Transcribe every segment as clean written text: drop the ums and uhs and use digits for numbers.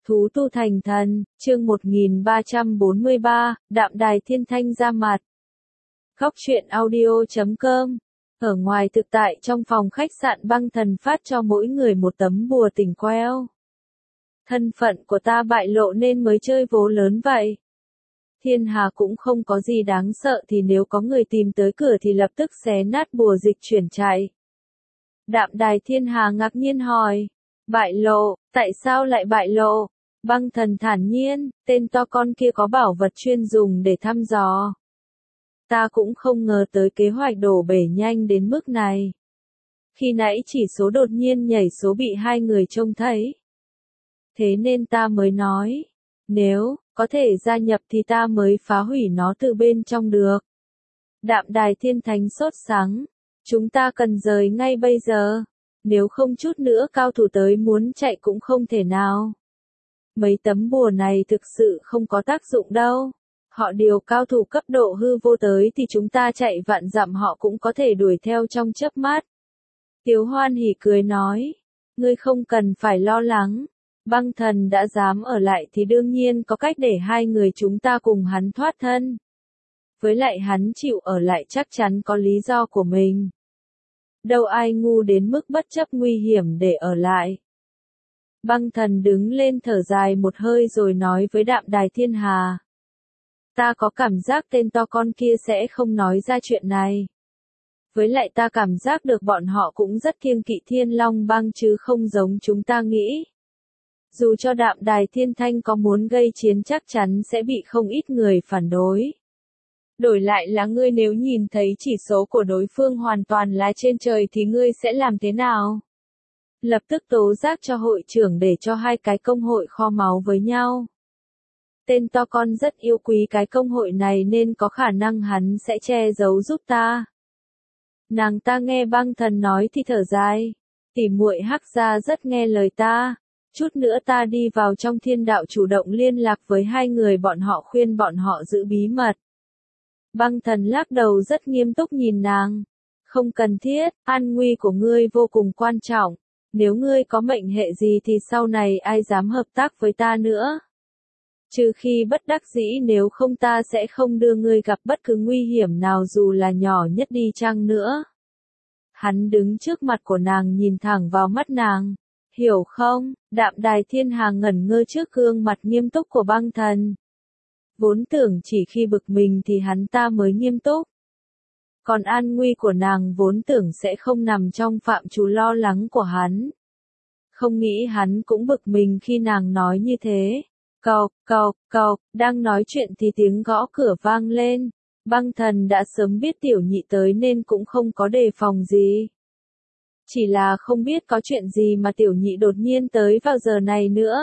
Thú tu thành thần, chương 1343, Đạm Đài Thiên Thanh ra mặt. Góc truyện audio.com. Ở ngoài thực tại trong phòng khách sạn Băng Thần phát cho mỗi người một tấm bùa tỉnh queo. Thân phận của ta bại lộ nên mới chơi vố lớn vậy. Thiên Hà cũng không có gì đáng sợ thì nếu có người tìm tới cửa thì lập tức xé nát bùa dịch chuyển chạy. Đạm Đài Thiên Hà ngạc nhiên hỏi. Bại lộ, tại sao lại bại lộ? Băng Thần thản nhiên, tên to con kia có bảo vật chuyên dùng để thăm dò. Ta cũng không ngờ tới kế hoạch đổ bể nhanh đến mức này. Khi nãy chỉ số đột nhiên nhảy số bị hai người trông thấy. Thế nên ta mới nói, nếu có thể gia nhập thì ta mới phá hủy nó từ bên trong được. Đạm Đài Thiên Thánh sốt sắng, chúng ta cần rời ngay bây giờ. Nếu không chút nữa cao thủ tới muốn chạy cũng không thể nào. Mấy tấm bùa này thực sự không có tác dụng đâu. Họ điều cao thủ cấp độ hư vô tới thì chúng ta chạy vạn dặm họ cũng có thể đuổi theo trong chớp mắt. Tiếu Hoan hỉ cười nói. Ngươi không cần phải lo lắng. Băng Thần đã dám ở lại thì đương nhiên có cách để hai người chúng ta cùng hắn thoát thân. Với lại hắn chịu ở lại chắc chắn có lý do của mình. Đâu ai ngu đến mức bất chấp nguy hiểm để ở lại. Băng Thần đứng lên thở dài một hơi rồi nói với Đạm Đài Thiên Hà. Ta có cảm giác tên to con kia sẽ không nói ra chuyện này. Với lại ta cảm giác được bọn họ cũng rất kiêng kỵ Thiên Long Bang chứ không giống chúng ta nghĩ. Dù cho Đạm Đài Thiên Thanh có muốn gây chiến chắc chắn sẽ bị không ít người phản đối. Đổi lại là ngươi nếu nhìn thấy chỉ số của đối phương hoàn toàn là trên trời thì ngươi sẽ làm thế nào? Lập tức tố giác cho hội trưởng để cho hai cái công hội kho máu với nhau. Tên to con rất yêu quý cái công hội này nên có khả năng hắn sẽ che giấu giúp ta. Nàng ta nghe Băng Thần nói thì thở dài. Tỉ muội Hắc gia rất nghe lời ta. Chút nữa ta đi vào trong thiên đạo chủ động liên lạc với hai người bọn họ khuyên bọn họ giữ bí mật. Băng Thần lắc đầu rất nghiêm túc nhìn nàng. Không cần thiết, an nguy của ngươi vô cùng quan trọng. Nếu ngươi có mệnh hệ gì thì sau này ai dám hợp tác với ta nữa. Trừ khi bất đắc dĩ nếu không ta sẽ không đưa ngươi gặp bất cứ nguy hiểm nào dù là nhỏ nhất đi chăng nữa. Hắn đứng trước mặt của nàng nhìn thẳng vào mắt nàng. Hiểu không? Đạm Đài Thiên Hà ngẩn ngơ trước gương mặt nghiêm túc của Băng Thần. Vốn tưởng chỉ khi bực mình thì hắn ta mới nghiêm túc. Còn an nguy của nàng vốn tưởng sẽ không nằm trong phạm trù lo lắng của hắn. Không nghĩ hắn cũng bực mình khi nàng nói như thế. Cộc, đang nói chuyện thì tiếng gõ cửa vang lên. Băng Thần đã sớm biết Tiểu Nhị tới nên cũng không có đề phòng gì. Chỉ là không biết có chuyện gì mà Tiểu Nhị đột nhiên tới vào giờ này nữa.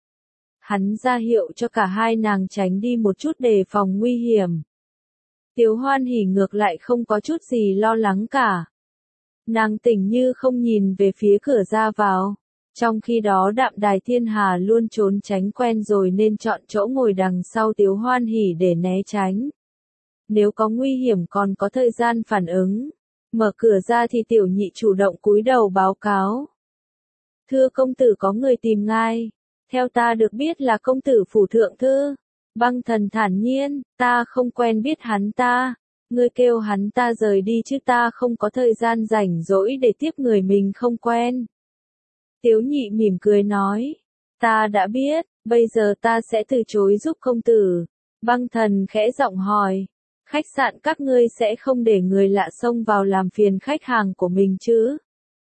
Hắn ra hiệu cho cả hai nàng tránh đi một chút đề phòng nguy hiểm. Tiếu Hoan hỉ ngược lại không có chút gì lo lắng cả. Nàng tỉnh như không nhìn về phía cửa ra vào. Trong khi đó Đạm Đài Thiên Hà luôn trốn tránh quen rồi nên chọn chỗ ngồi đằng sau Tiếu Hoan hỉ để né tránh. Nếu có nguy hiểm còn có thời gian phản ứng. Mở cửa ra thì Tiểu Nhị chủ động cúi đầu báo cáo. Thưa công tử có người tìm ngài. Theo ta được biết là công tử phủ thượng thư. Băng Thần thản nhiên, ta không quen biết hắn ta. Ngươi kêu hắn ta rời đi chứ ta không có thời gian rảnh rỗi để tiếp người mình không quen. Tiếu Nhị mỉm cười nói. Ta đã biết, bây giờ ta sẽ từ chối giúp công tử. Băng Thần khẽ giọng hỏi. Khách sạn các ngươi sẽ không để người lạ xông vào làm phiền khách hàng của mình chứ?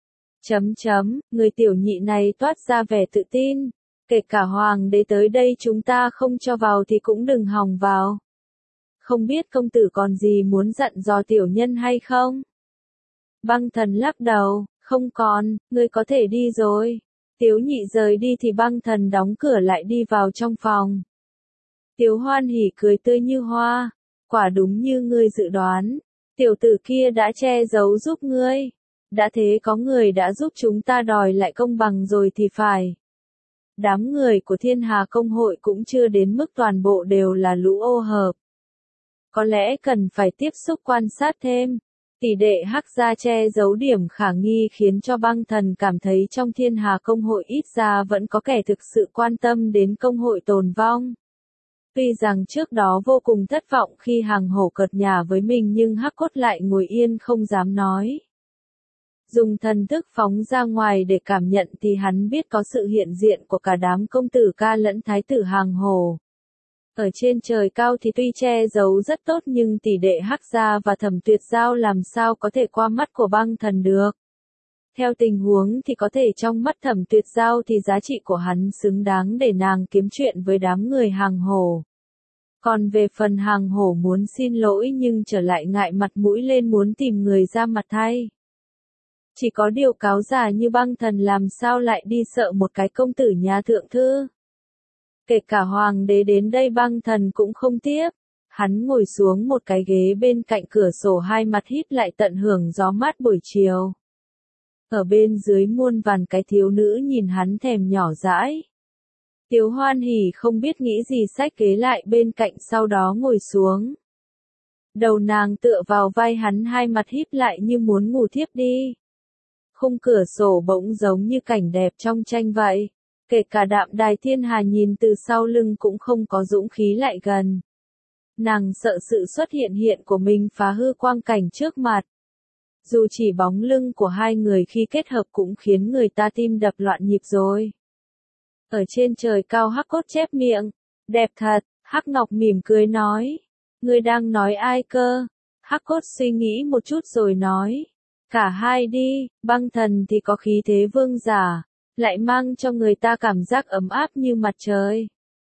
Người Tiểu Nhị này toát ra vẻ tự tin. Kể cả hoàng đế tới đây chúng ta không cho vào thì cũng đừng hòng vào. Không biết công tử còn gì muốn dặn dò tiểu nhân hay không? Băng Thần lắc đầu, không còn, ngươi có thể đi rồi. Tiếu Nhị rời đi thì Băng Thần đóng cửa lại đi vào trong phòng. Tiếu Hoan hỉ cười tươi như hoa. Quả đúng như ngươi dự đoán. Tiểu tử kia đã che giấu giúp ngươi. Đã thế có người đã giúp chúng ta đòi lại công bằng rồi thì phải. Đám người của Thiên Hà Công hội cũng chưa đến mức toàn bộ đều là lũ ô hợp. Có lẽ cần phải tiếp xúc quan sát thêm. Tỷ đệ Hắc gia che giấu điểm khả nghi khiến cho băng thần cảm thấy trong Thiên Hà công hội ít ra vẫn có kẻ thực sự quan tâm đến công hội tồn vong. Tuy rằng trước đó vô cùng thất vọng khi hàng hổ cợt nhả với mình nhưng Hắc Cốt lại ngồi yên không dám nói. Dùng thần thức phóng ra ngoài để cảm nhận thì hắn biết có sự hiện diện của cả đám công tử ca lẫn thái tử hàng hồ. Ở trên trời cao thì tuy che giấu rất tốt nhưng tỷ đệ Hắc gia và Thẩm Tuyệt Giao làm sao có thể qua mắt của băng thần được. Theo tình huống thì có thể trong mắt Thẩm Tuyệt Giao thì giá trị của hắn xứng đáng để nàng kiếm chuyện với đám người hàng hồ. Còn về phần hàng hổ muốn xin lỗi nhưng trở lại ngại mặt mũi lên muốn tìm người ra mặt thay. Chỉ có điều cáo già như băng thần làm sao lại đi sợ một cái công tử nhà thượng thư. Kể cả hoàng đế đến đây băng thần cũng không tiếp. Hắn ngồi xuống một cái ghế bên cạnh cửa sổ hai mặt hít lại tận hưởng gió mát buổi chiều. Ở bên dưới muôn vàn cái thiếu nữ nhìn hắn thèm nhỏ dãi. Tiếu Hoan Hỉ không biết nghĩ gì xách ghế lại bên cạnh sau đó ngồi xuống. Đầu nàng tựa vào vai hắn hai mặt híp lại như muốn ngủ thiếp đi. Khung cửa sổ bỗng giống như cảnh đẹp trong tranh vậy. Kể cả Đạm Đài Thiên Hà nhìn từ sau lưng cũng không có dũng khí lại gần. Nàng sợ sự xuất hiện của mình phá hư quang cảnh trước mặt. Dù chỉ bóng lưng của hai người khi kết hợp cũng khiến người ta tim đập loạn nhịp rồi. Ở trên trời cao Hắc Cốt chép miệng. Đẹp thật, Hắc Ngọc mỉm cười nói. Ngươi đang nói ai cơ? Hắc Cốt suy nghĩ một chút rồi nói. Cả hai đi, băng thần thì có khí thế vương giả, lại mang cho người ta cảm giác ấm áp như mặt trời.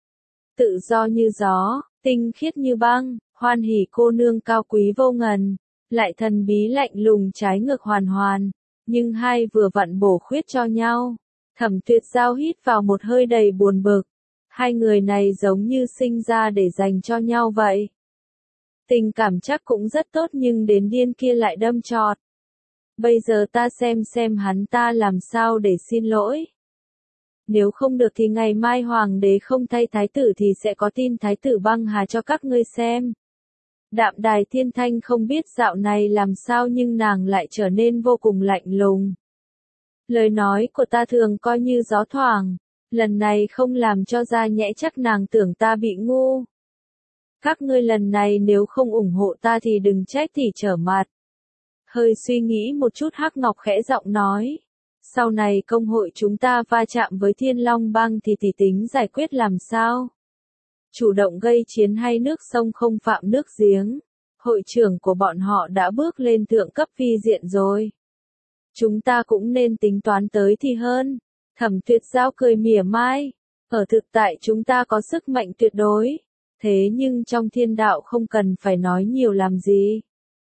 Tự do như gió, tinh khiết như băng, Hoan Hỉ cô nương cao quý vô ngần, lại thần bí lạnh lùng trái ngược hoàn hoàn, nhưng hai vừa vặn bổ khuyết cho nhau. Thẩm Tuyệt Giao hít vào một hơi đầy buồn bực. Hai người này giống như sinh ra để dành cho nhau vậy. Tình cảm chắc cũng rất tốt nhưng đến điên kia lại đâm chọt. Bây giờ ta xem hắn ta làm sao để xin lỗi. Nếu không được thì ngày mai hoàng đế không thay thái tử thì sẽ có tin thái tử băng hà cho các ngươi xem. Đạm Đài Thiên Thanh không biết dạo này làm sao nhưng nàng lại trở nên vô cùng lạnh lùng. Lời nói của ta thường coi như gió thoảng, lần này không làm cho ra nhẽ chắc nàng tưởng ta bị ngu. Các ngươi lần này nếu không ủng hộ ta thì đừng trách thì trở mặt. Hơi suy nghĩ một chút Hắc Ngọc khẽ giọng nói. Sau này công hội chúng ta va chạm với Thiên Long Bang thì tỷ tính giải quyết làm sao? Chủ động gây chiến hay nước sông không phạm nước giếng? Hội trưởng của bọn họ đã bước lên thượng cấp vi diện rồi. Chúng ta cũng nên tính toán tới thì hơn. Thẩm Tuyệt Giao cười mỉa mai. Ở thực tại chúng ta có sức mạnh tuyệt đối. Thế nhưng trong thiên đạo không cần phải nói nhiều làm gì.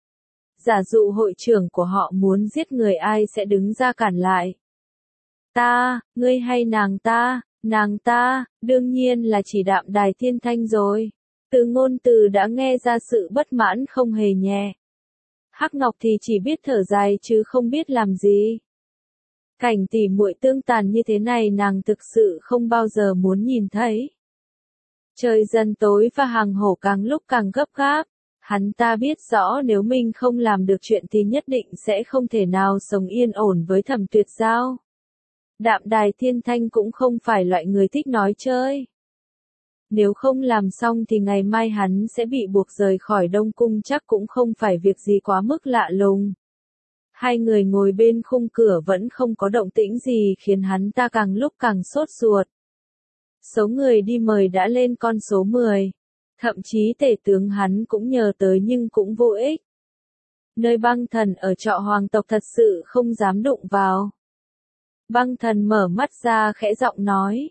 Giả dụ hội trưởng của họ muốn giết người ai sẽ đứng ra cản lại. Ta, ngươi hay nàng ta, đương nhiên là chỉ Đạm Đài Thiên Thanh rồi. Từ ngôn từ đã nghe ra sự bất mãn không hề nhẹ. Hắc Ngọc thì chỉ biết thở dài chứ không biết làm gì. Cảnh tỉ muội tương tàn như thế này nàng thực sự không bao giờ muốn nhìn thấy. Trời dần tối và hàng hổ càng lúc càng gấp gáp. Hắn ta biết rõ nếu mình không làm được chuyện thì nhất định sẽ không thể nào sống yên ổn với Thẩm Tuyệt Giao. Đạm Đài Thiên Thanh cũng không phải loại người thích nói chơi. Nếu không làm xong thì ngày mai hắn sẽ bị buộc rời khỏi Đông Cung chắc cũng không phải việc gì quá mức lạ lùng. Hai người ngồi bên khung cửa vẫn không có động tĩnh gì khiến hắn ta càng lúc càng sốt ruột. Số người đi mời đã lên con số 10. Thậm chí tể tướng hắn cũng nhờ tới nhưng cũng vô ích. Nơi băng thần ở trọ hoàng tộc thật sự không dám đụng vào. Băng thần mở mắt ra khẽ giọng nói.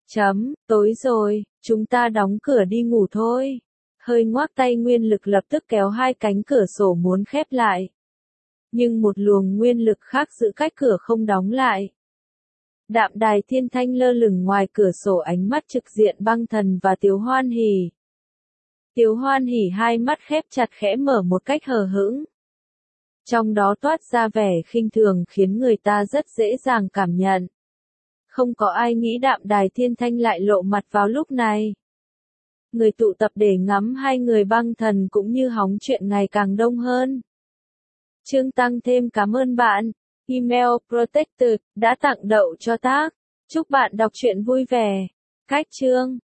Tối rồi, chúng ta đóng cửa đi ngủ thôi. Hơi ngoác tay nguyên lực lập tức kéo hai cánh cửa sổ muốn khép lại. Nhưng một luồng nguyên lực khác giữ cách cửa không đóng lại. Đạm Đài Thiên Thanh lơ lửng ngoài cửa sổ ánh mắt trực diện băng thần và Tiếu Hoan Hỉ. Tiếu Hoan Hỉ hai mắt khép chặt khẽ mở một cách hờ hững. Trong đó toát ra vẻ khinh thường khiến người ta rất dễ dàng cảm nhận. Không có ai nghĩ Đạm Đài Thiên Thanh lại lộ mặt vào lúc này. Người tụ tập để ngắm hai người băng thần cũng như hóng chuyện ngày càng đông hơn. Chương tăng thêm cảm ơn bạn. Email Protected đã tặng đậu cho tác. Chúc bạn đọc truyện vui vẻ. Cách chương